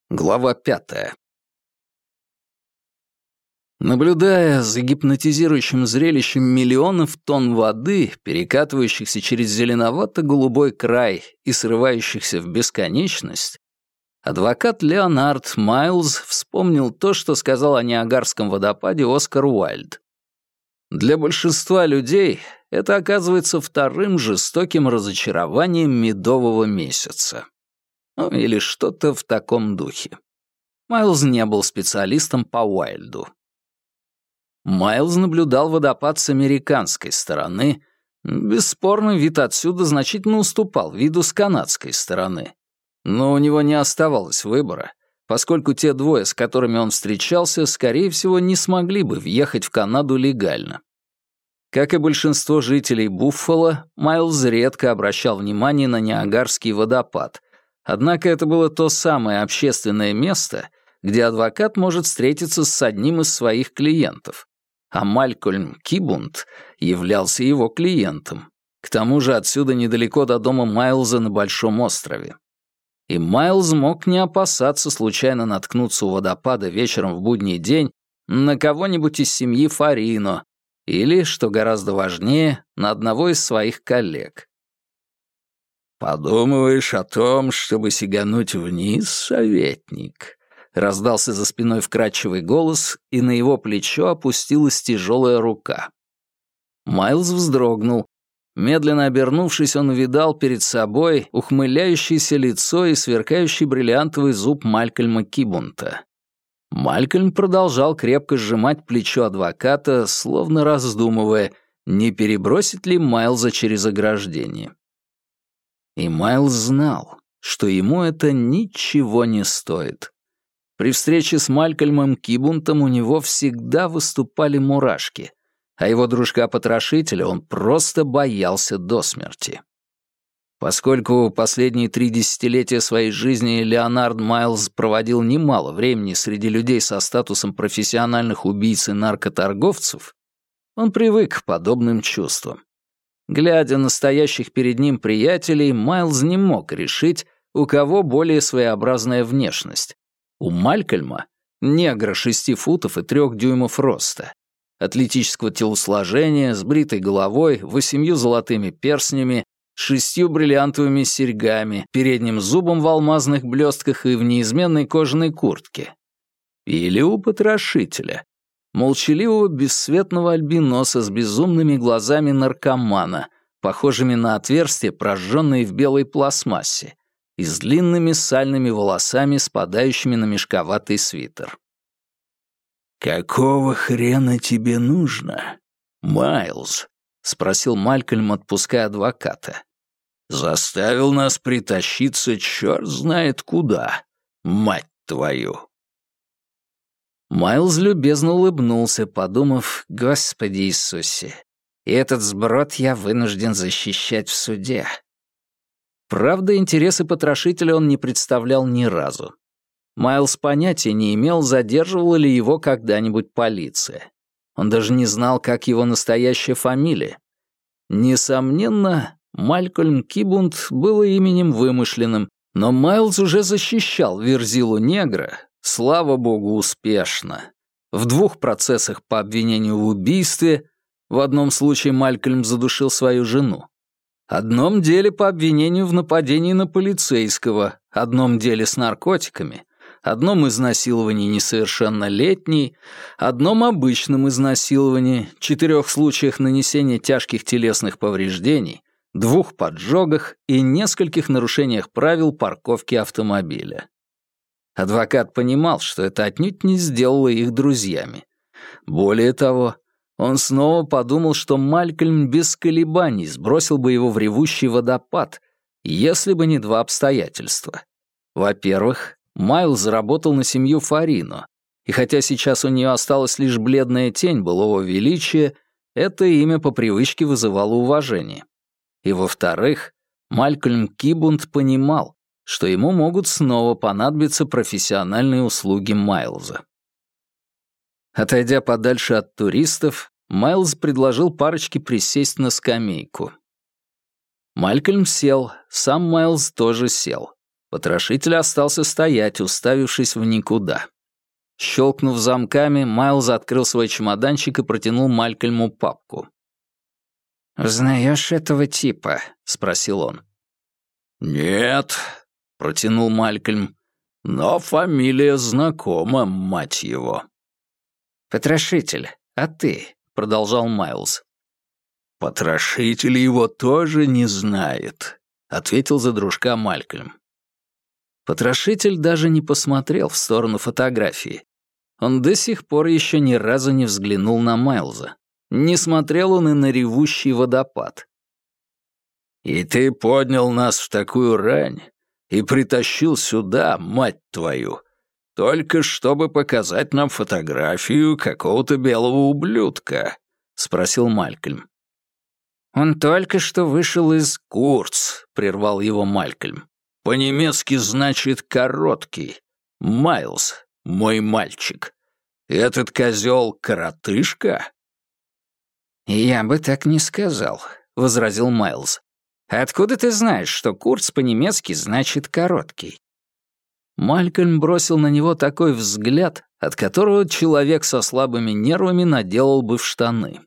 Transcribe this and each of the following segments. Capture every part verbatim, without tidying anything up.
Глава пятая. Наблюдая за гипнотизирующим зрелищем миллионов тонн воды, перекатывающихся через зеленовато-голубой край и срывающихся в бесконечность, адвокат Леонард Майлз вспомнил то, что сказал о Ниагарском водопаде Оскар Уайльд. Для большинства людей это оказывается вторым жестоким разочарованием медового месяца. Ну, или что-то в таком духе. Майлз не был специалистом по Уайльду. Майлз наблюдал водопад с американской стороны. Бесспорно, вид отсюда значительно уступал виду с канадской стороны. Но у него не оставалось выбора, поскольку те двое, с которыми он встречался, скорее всего, не смогли бы въехать в Канаду легально. Как и большинство жителей Буффало, Майлз редко обращал внимание на Ниагарский водопад, однако это было то самое общественное место, где адвокат может встретиться с одним из своих клиентов, а Малькольм Кибунд являлся его клиентом. К тому же отсюда недалеко до дома Майлза на Большом острове. И Майлз мог не опасаться случайно наткнуться у водопада вечером в будний день на кого-нибудь из семьи Фарино или, что гораздо важнее, на одного из своих коллег. «Подумываешь о том, чтобы сигануть вниз, советник?» Раздался за спиной вкрадчивый голос, и на его плечо опустилась тяжелая рука. Майлз вздрогнул. Медленно обернувшись, он увидал перед собой ухмыляющееся лицо и сверкающий бриллиантовый зуб Малькольма Кибунта. Малькольм продолжал крепко сжимать плечо адвоката, словно раздумывая, не перебросить ли Майлза через ограждение. И Майлз знал, что ему это ничего не стоит. При встрече с Малькольмом Кибунтом у него всегда выступали мурашки, а его дружка-потрошителя он просто боялся до смерти. Поскольку последние три десятилетия своей жизни Леонард Майлз проводил немало времени среди людей со статусом профессиональных убийц и наркоторговцев, он привык к подобным чувствам. Глядя на стоящих перед ним приятелей, Майлз не мог решить, у кого более своеобразная внешность. У Малькольма — негра шести футов и трех дюймов роста, атлетического телосложения, с бритой головой, восемью золотыми перстнями, шестью бриллиантовыми серьгами, передним зубом в алмазных блестках и в неизменной кожаной куртке. Или у потрошителя, молчаливого бесцветного альбиноса с безумными глазами наркомана, похожими на отверстия, прожженные в белой пластмассе, и с длинными сальными волосами, спадающими на мешковатый свитер. «Какого хрена тебе нужно, Майлз?» — спросил Малькольм, отпуская адвоката. «Заставил нас притащиться черт знает куда, мать твою!» Майлз любезно улыбнулся, подумав: «Господи Иисусе, и этот сброд я вынужден защищать в суде». Правда, интересы потрошителя он не представлял ни разу. Майлз понятия не имел, задерживала ли его когда-нибудь полиция. Он даже не знал, как его настоящая фамилия. Несомненно, Малькольм Кибунд было именем вымышленным, но Майлз уже защищал Верзилу-негра, слава богу, успешно. В двух процессах по обвинению в убийстве, в одном случае Малькольм задушил свою жену, одном деле по обвинению в нападении на полицейского, одном деле с наркотиками, одном изнасиловании несовершеннолетней, одном обычном изнасиловании, четырех случаях нанесения тяжких телесных повреждений, двух поджогах и нескольких нарушениях правил парковки автомобиля. Адвокат понимал, что это отнюдь не сделало их друзьями. Более того, он снова подумал, что Малькольм без колебаний сбросил бы его в ревущий водопад, если бы не два обстоятельства. Во-первых, Майлз работал на семью Фарино, и хотя сейчас у нее осталась лишь бледная тень былого величия, это имя по привычке вызывало уважение. И во-вторых, Малькольм Кибунд понимал, что ему могут снова понадобиться профессиональные услуги Майлза. Отойдя подальше от туристов, Майлз предложил парочке присесть на скамейку. Малькольм сел, сам Майлз тоже сел. Потрошитель остался стоять, уставившись в никуда. Щелкнув замками, Майлз открыл свой чемоданчик и протянул Малькольму папку. «Узнаешь этого типа?» — спросил он. «Нет», — протянул Малькольм, — «но фамилия знакома, мать его». «Потрошитель, а ты?» — продолжал Майлз. «Потрошитель его тоже не знает», — ответил за дружка Малькольм. Потрошитель даже не посмотрел в сторону фотографии. Он до сих пор еще ни разу не взглянул на Майлза. Не смотрел он и на ревущий водопад. «И ты поднял нас в такую рань и притащил сюда, мать твою, только чтобы показать нам фотографию какого-то белого ублюдка?» — спросил Малькольм. «Он только что вышел из...» «Курц», — прервал его Малькольм. «По-немецки значит «короткий». Майлз, мой мальчик. Этот козел коротышка?» «Я бы так не сказал», — возразил Майлз. «Откуда ты знаешь, что Курц по-немецки значит «короткий»?» Малькольм бросил на него такой взгляд, от которого человек со слабыми нервами наделал бы в штаны.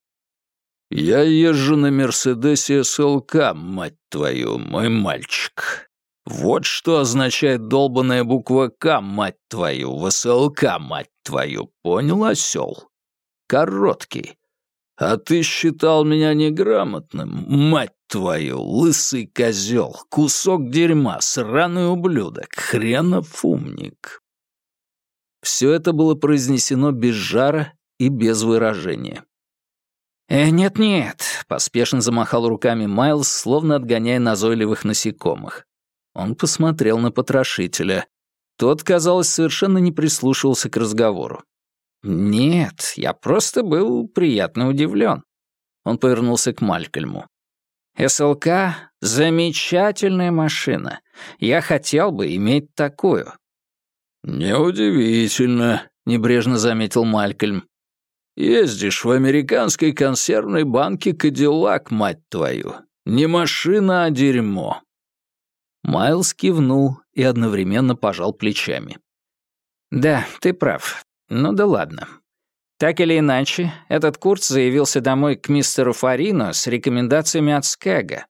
«Я езжу на Мерседесе эс эл ка, мать твою, мой мальчик. Вот что означает долбаная буква «К», мать твою, в эс эл ка, мать твою. Понял, осёл? Короткий. А ты считал меня неграмотным, мать твою, лысый козел, кусок дерьма, сраный ублюдок, хренов умник». Все это было произнесено без жара и без выражения. «Э, нет-нет», — поспешно замахал руками Майлз, словно отгоняя назойливых насекомых. Он посмотрел на потрошителя. Тот, казалось, совершенно не прислушивался к разговору. «Нет, я просто был приятно удивлен». Он повернулся к Малькольму. «эс эл ка — замечательная машина. Я хотел бы иметь такую». «Неудивительно», — небрежно заметил Малькольм. «Ездишь в американской консервной банке «Кадиллак», мать твою. Не машина, а дерьмо». Майлз кивнул и одновременно пожал плечами. «Да, ты прав. Ну да ладно. Так или иначе, этот Курц заявился домой к мистеру Фарино с рекомендациями от Скага».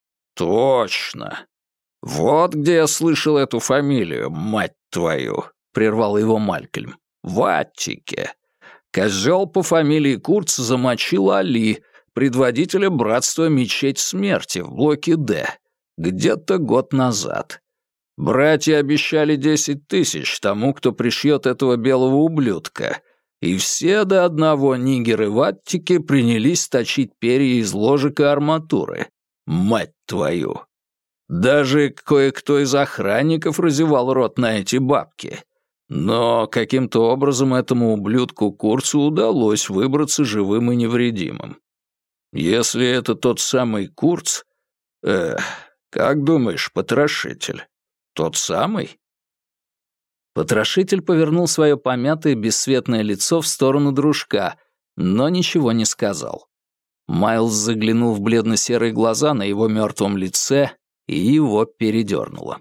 «Точно. Вот где я слышал эту фамилию, мать твою», — прервал его Малькольм. «В Аттике. Козел по фамилии Курц замочил Али, предводителя братства Мечеть Смерти в блоке «Д», где-то год назад. Братья обещали десять тысяч тому, кто пришьет этого белого ублюдка, и все до одного нигеры в Аттике принялись точить перья из ложек и арматуры. Мать твою! Даже кое-кто из охранников разевал рот на эти бабки. Но каким-то образом этому ублюдку Курцу удалось выбраться живым и невредимым. Если это тот самый Курц... Эх, как думаешь, потрошитель? Тот самый?» Потрошитель повернул свое помятое бесцветное лицо в сторону дружка, но ничего не сказал. Майлз заглянул в бледно-серые глаза на его мертвом лице, и его передернуло.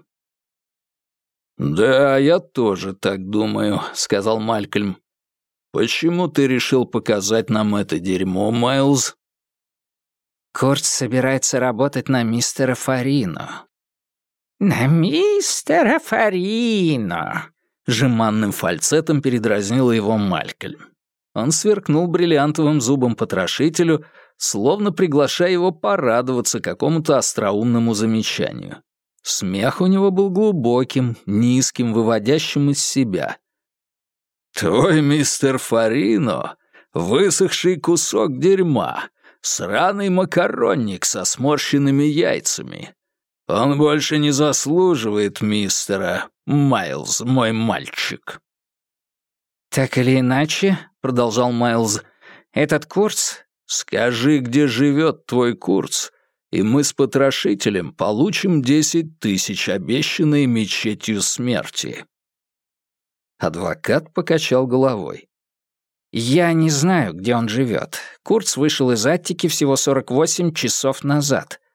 «Да, я тоже так думаю», — сказал Малькольм. «Почему ты решил показать нам это дерьмо, Майлз?» «Курц собирается работать на мистера Фарино». «На мистера Фарино», — жеманным фальцетом передразнил его Малькольм. Он сверкнул бриллиантовым зубом потрошителю, словно приглашая его порадоваться какому-то остроумному замечанию. Смех у него был глубоким, низким, выводящим из себя. «Твой мистер Фарино — высохший кусок дерьма, сраный макаронник со сморщенными яйцами. Он больше не заслуживает мистера, Майлз, мой мальчик». «Так или иначе», — продолжал Майлз, — «этот Курц...» «Скажи, где живет твой Курц, и мы с потрошителем получим десять тысяч, обещанные Мечетью Смерти». Адвокат покачал головой. «Я не знаю, где он живет. Курц вышел из Аттики всего сорок восемь часов назад.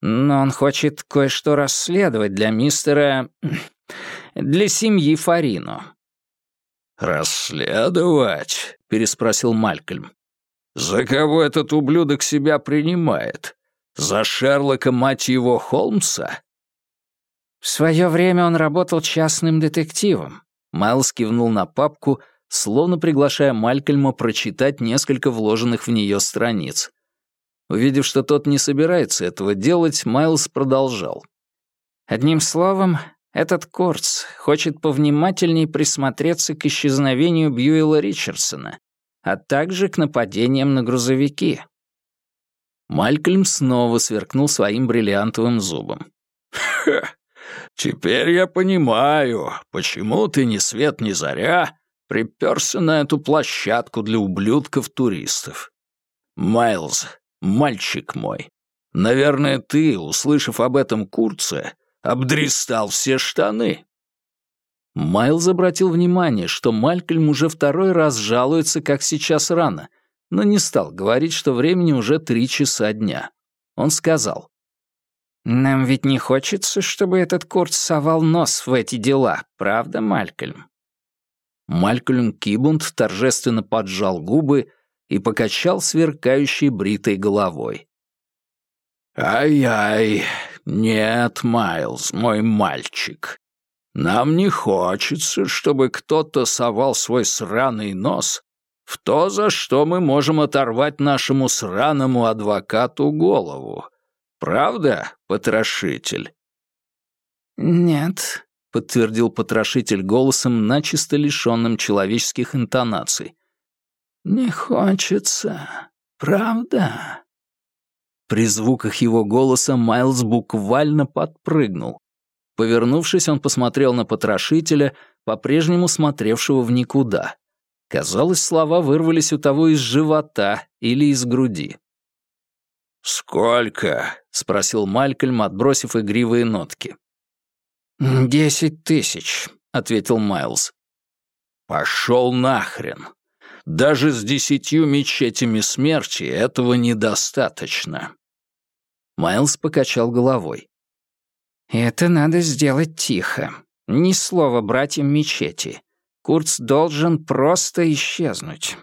Но он хочет кое-что расследовать для мистера... для семьи Фарино». «Расследовать?» — переспросил Малькольм. «За кого этот ублюдок себя принимает? За Шерлока, мать его, Холмса?» «В свое время он работал частным детективом». Майлз кивнул на папку, словно приглашая Малькольма прочитать несколько вложенных в нее страниц. Увидев, что тот не собирается этого делать, Майлз продолжал. «Одним словом, этот Курц хочет повнимательнее присмотреться к исчезновению Бьюэлла Ричардсона, а также к нападениям на грузовики». Малькольм снова сверкнул своим бриллиантовым зубом. «Ха! Теперь я понимаю, почему ты ни свет ни заря приперся на эту площадку для ублюдков-туристов. Майлз, мальчик мой, наверное, ты, услышав об этом Курце, обдристал все штаны». Майлз обратил внимание, что Малькольм уже второй раз жалуется, как сейчас рано, но не стал говорить, что времени уже три часа дня. Он сказал: «Нам ведь не хочется, чтобы этот Курц совал нос в эти дела, правда, Малькольм?» Малькольм Кибунд торжественно поджал губы и покачал сверкающей бритой головой. «Ай-ай, нет, Майлз, мой мальчик. Нам не хочется, чтобы кто-то совал свой сраный нос в то, за что мы можем оторвать нашему сраному адвокату голову. Правда, потрошитель?» «Нет», — подтвердил потрошитель голосом, начисто лишенным человеческих интонаций. «Не хочется, правда?» При звуках его голоса Майлз буквально подпрыгнул. Повернувшись, он посмотрел на потрошителя, по-прежнему смотревшего в никуда. Казалось, слова вырвались у того из живота или из груди. «Сколько?» — спросил Малькольм, отбросив игривые нотки. «Десять тысяч», — ответил Майлз. «Пошел нахрен. Даже с десятью мечетями смерти этого недостаточно». Майлз покачал головой. «Это надо сделать тихо. Ни слова братьям мечети. Курц должен просто исчезнуть».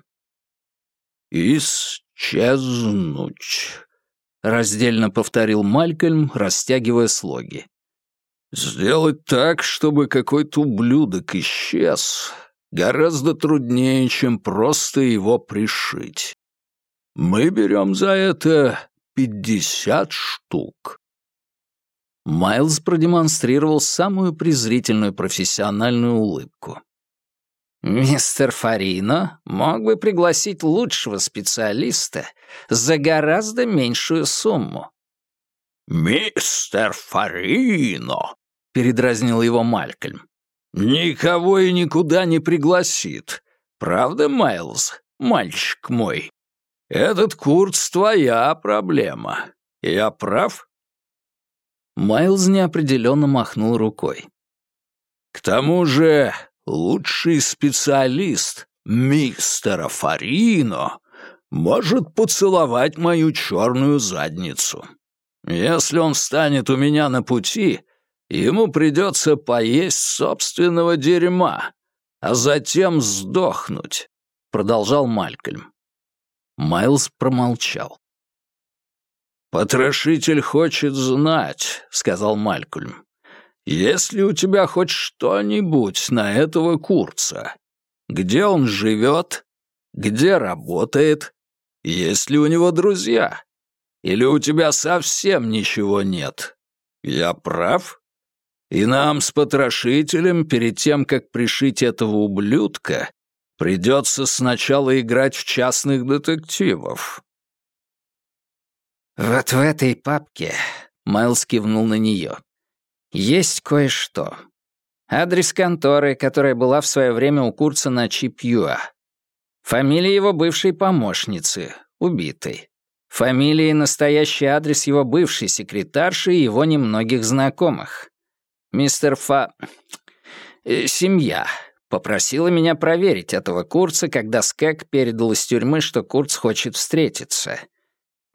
«Исчезнуть», — раздельно повторил Малькольм, растягивая слоги. «Сделать так, чтобы какой-то ублюдок исчез, гораздо труднее, чем просто его пришить. Мы берем за это пятьдесят штук». Майлз продемонстрировал самую презрительную профессиональную улыбку. «Мистер Фарино мог бы пригласить лучшего специалиста за гораздо меньшую сумму». «Мистер Фарино!» — передразнил его Малькольм. «Никого и никуда не пригласит. Правда, Майлз, мальчик мой? Этот Курц — твоя проблема. Я прав?» Майлз неопределенно махнул рукой. «К тому же лучший специалист мистера Фарино может поцеловать мою черную задницу. Если он встанет у меня на пути, ему придется поесть собственного дерьма, а затем сдохнуть», — продолжал Малькольм. Майлз промолчал. «Потрошитель хочет знать», — сказал Малькольм, «есть ли у тебя хоть что-нибудь на этого Курца? Где он живет? Где работает? Есть ли у него друзья? Или у тебя совсем ничего нет? Я прав? И нам с потрошителем, перед тем, как пришить этого ублюдка, придется сначала играть в частных детективов». «Вот в этой папке», — Майлз кивнул на нее, — «есть кое-что. Адрес конторы, которая была в свое время у Курца на Чипьюа. Фамилия его бывшей помощницы, убитой. Фамилия и настоящий адрес его бывшей секретарши и его немногих знакомых. Мистер Фа... Э, семья попросила меня проверить этого Курца, когда Скэг передал из тюрьмы, что Курц хочет встретиться.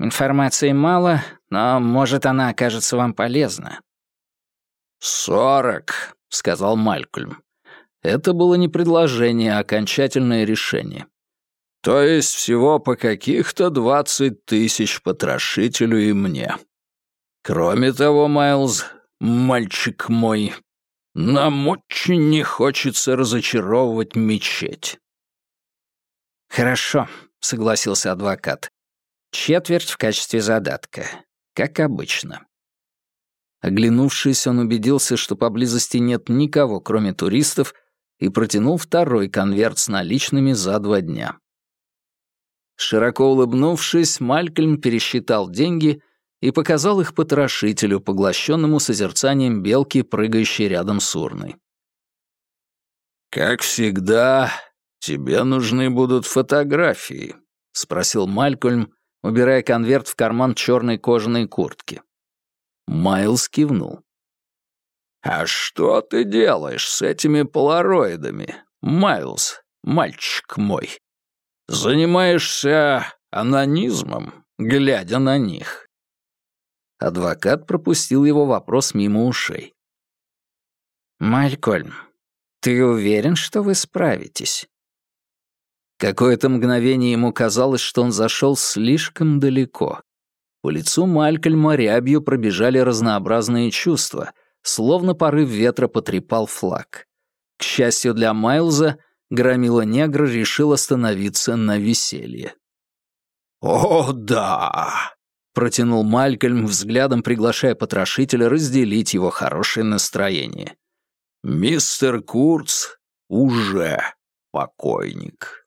Информации мало, но, может, она окажется вам полезна». «Сорок», — сказал Малькольм. Это было не предложение, а окончательное решение. «То есть всего по каких-то двадцать тысяч потрошителю и мне. Кроме того, Майлз, мальчик мой, нам очень не хочется разочаровывать мечеть». «Хорошо», — согласился адвокат. «Четверть в качестве задатка, как обычно». Оглянувшись, он убедился, что поблизости нет никого, кроме туристов, и протянул второй конверт с наличными за два дня. Широко улыбнувшись, Малькольм пересчитал деньги и показал их потрошителю, поглощенному созерцанием белки, прыгающей рядом с урной. «Как всегда, тебе нужны будут фотографии», — спросил Малькольм, убирая конверт в карман черной кожаной куртки. Майлз кивнул. «А что ты делаешь с этими полароидами, Майлз, мальчик мой? Занимаешься анонизмом, глядя на них?» Адвокат пропустил его вопрос мимо ушей. «Малькольм, ты уверен, что вы справитесь?» Какое-то мгновение ему казалось, что он зашел слишком далеко. По лицу Малькольма рябью пробежали разнообразные чувства, словно порыв ветра потрепал флаг. К счастью для Майлза, громила-негр решил остановиться на веселье. «О, да!» — протянул Малькольм, взглядом приглашая потрошителя разделить его хорошее настроение. «Мистер Курц уже покойник».